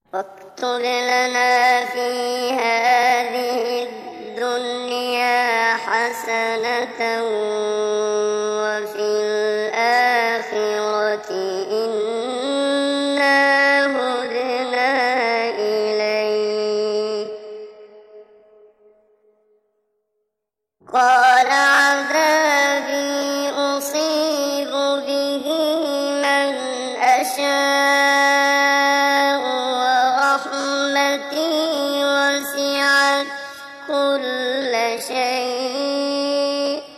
واكتب لنا في هذه الدنيا حسنة وفي الآخرة إنا هدنا إليك. قال عذابي أصيب به من أشاء ورحمتي وسعت كل شيء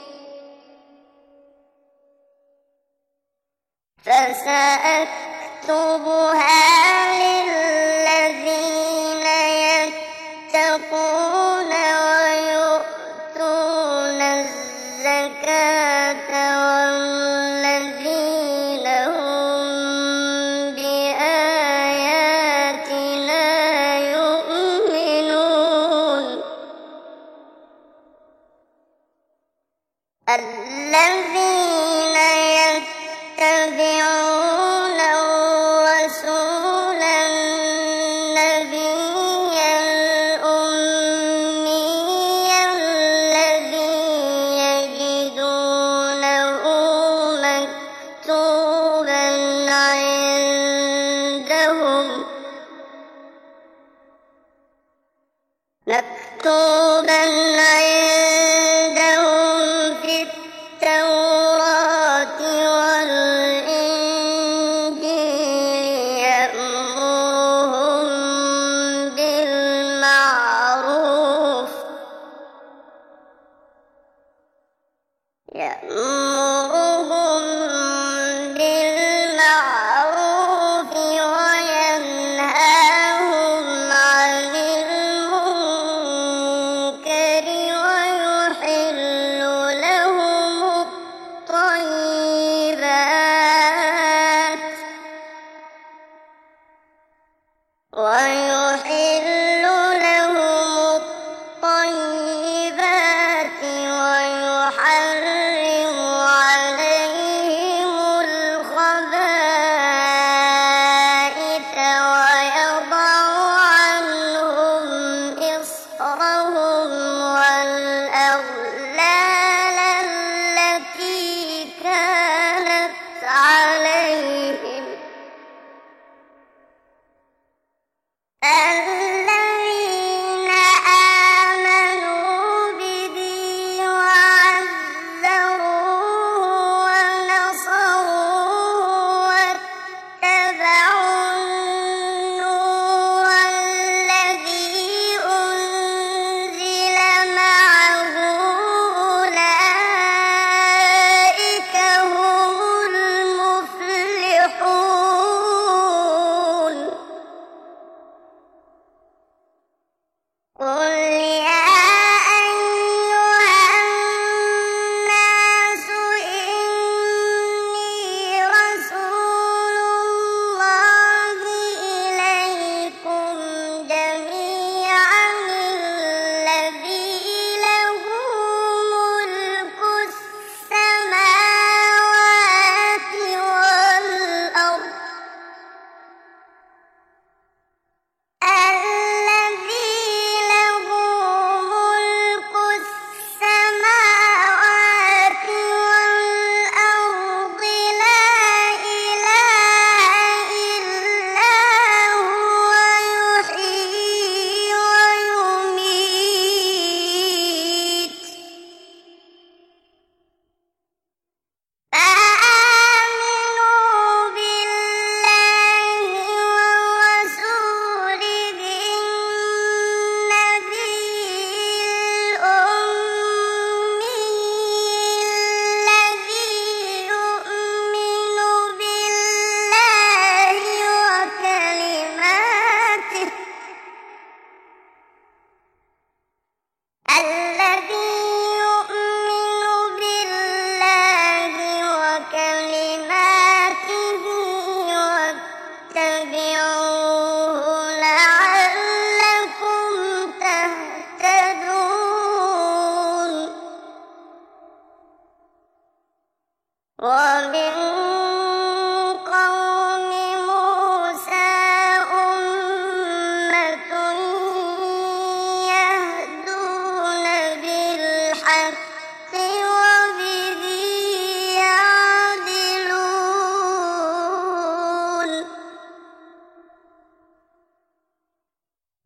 فسأكتبها للذين يتقون ويؤتون الزكاة والذين هم بآياتنا يؤمنون. الذين يتبعون الرسول النبي الأمي الذي يجدونه مكتوبا عندهم في التوراة والإنجيل يأمرهم بالمعروف وينهاهم عن المنكر ويحل لهم الطيبات ويحرم عليهم الخبائث ويضع عنهم إصرهم والأغلال التي كانت عليهم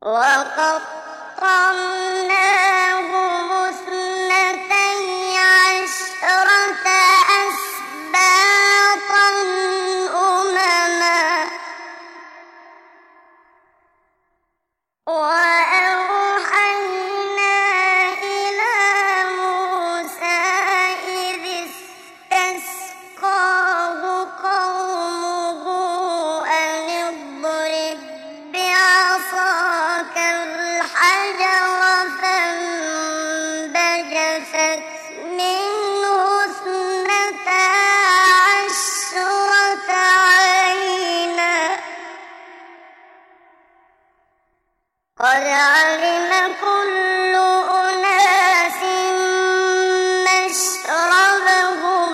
وقطعناهم اثنتي عشرة أسباطا أمما وأوحينا إلى موسى إذ استسقاه قومه أن اضرب بعصاك الحجر فانبجست منه اثنتا عشرة عينا قد علم كل أناس مشربهم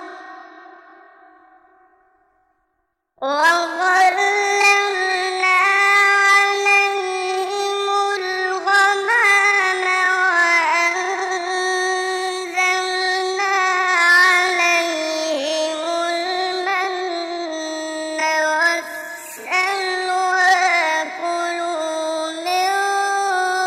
وظللنا عليهم الغمام وأنزلنا عليهم المن والسلوى كلوا من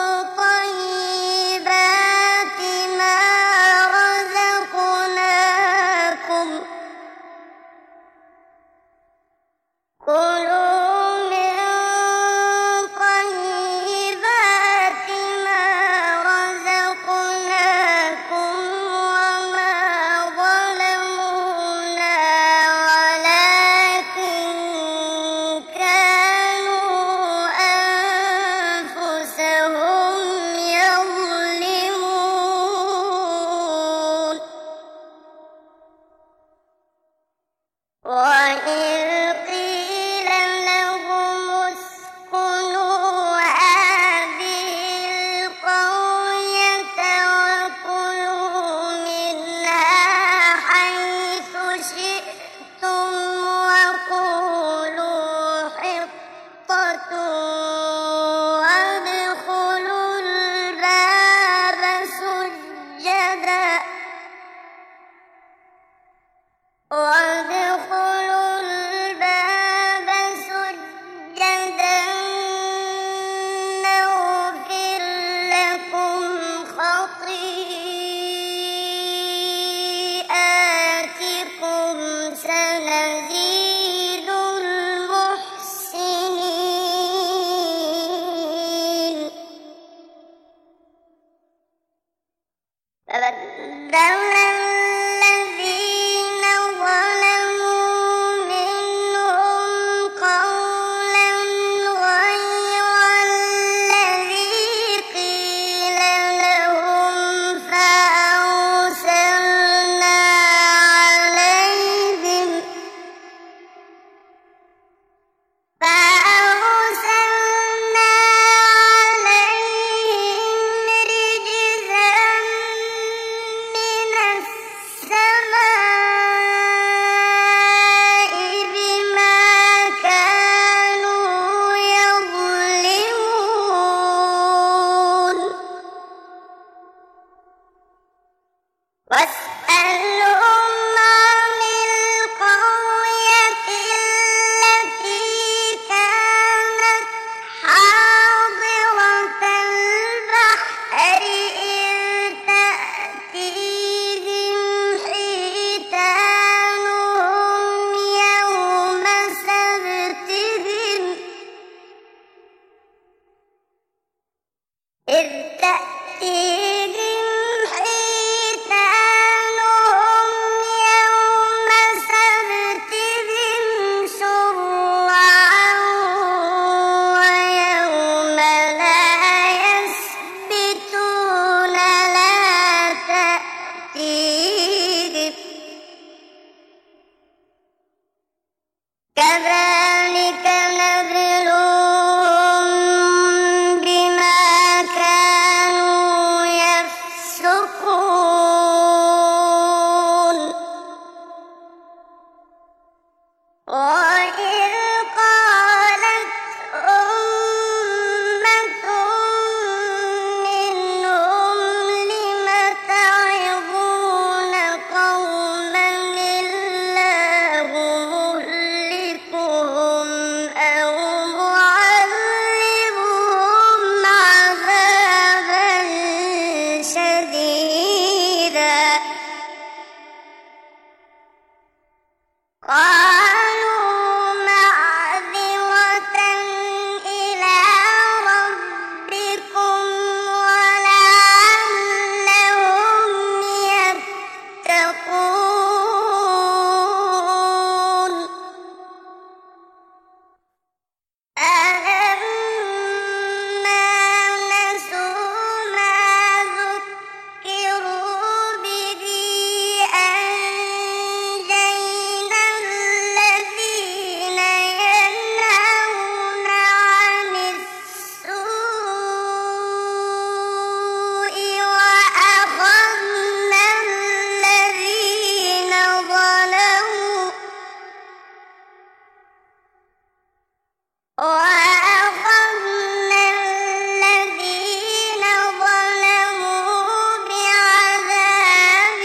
وأخذنا الذين ظلموا بعذاب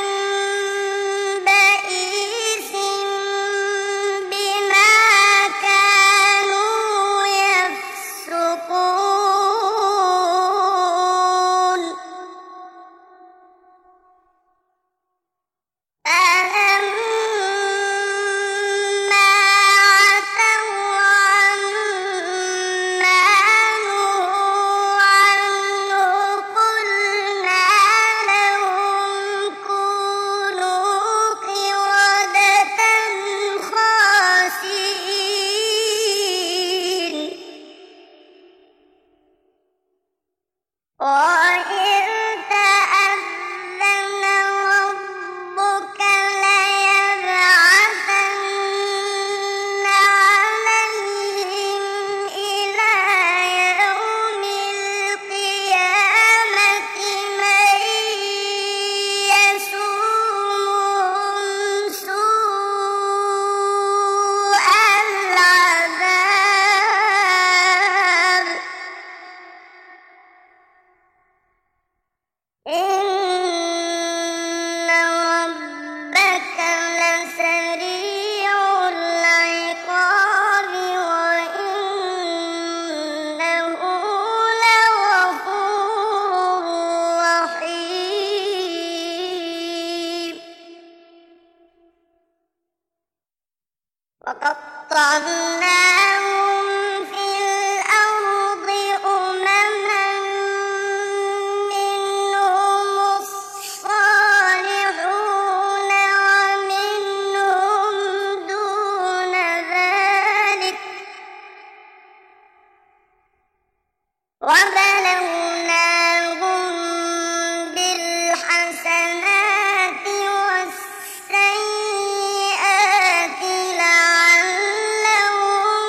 بئيس بما كانوا يفسقون فلما عتوا عما نهوا عنه قلنا لهم كونوا قردة خاسئين وإذ تأذن ربك ليبعثن عليهم إلى يوم القيامة من يسومهم سوء العذاب إن ربك لسريع العقاب وإنه لغفور رحيم وقطعناهم في الأرض أمما منهم الصالحون ومنهم دون ذلك وبلوناهم بالحسنات والسيئات لعلهم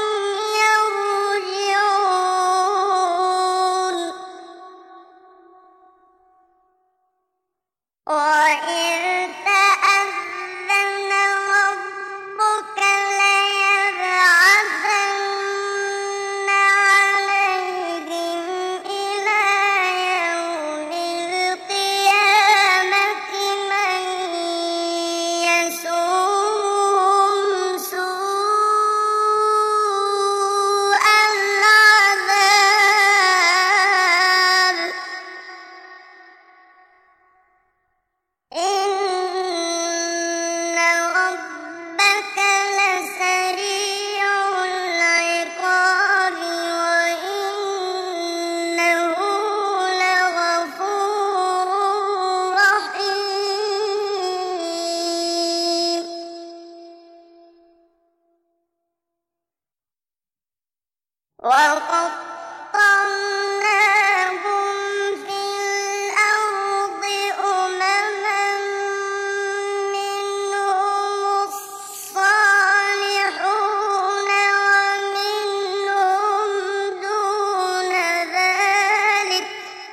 يرجعون وإذ تأذن ربك ليبعثن عليهم إلى يوم القيامة من يسومهم سوء العذاب إن ربك لسريع العقاب وإنه لغفور رحيم وقطعناهم في الأرض أمما منهم الصالحون ومنهم دون ذلك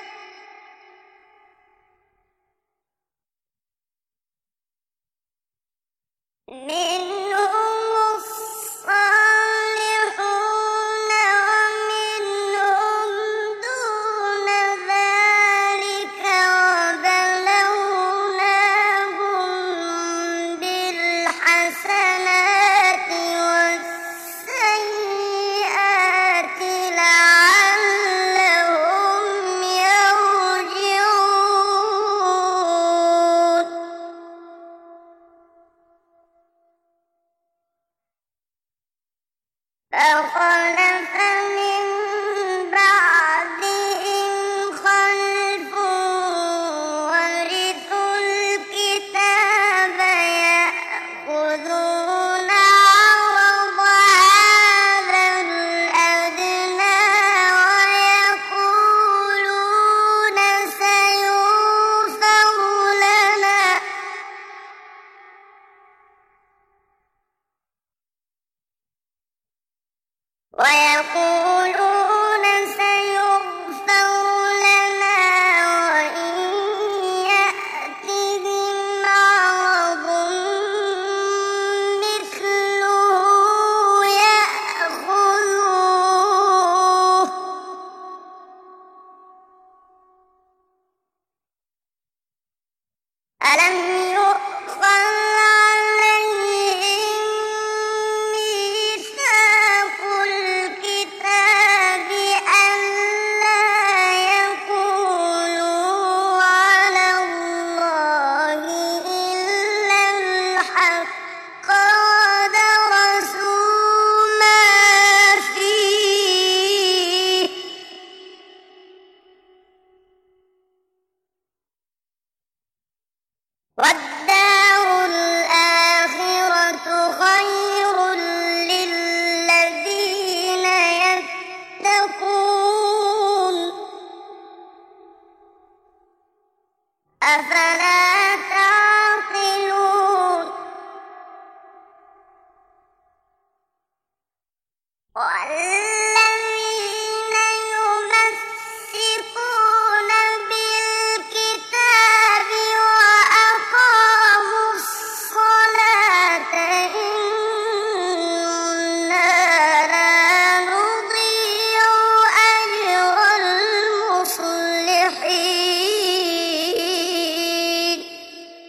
وبلوناهم بالحسنات والسيئات لعلهم يرجعون فخلف من بعدهم خلف ورثوا الكتاب يأخذون عرض هذا الأدنى ويقولون سيغفر لنا ويقولون سيغفر لنا وإن يأتهم عرض مثله يأخذوه أفلا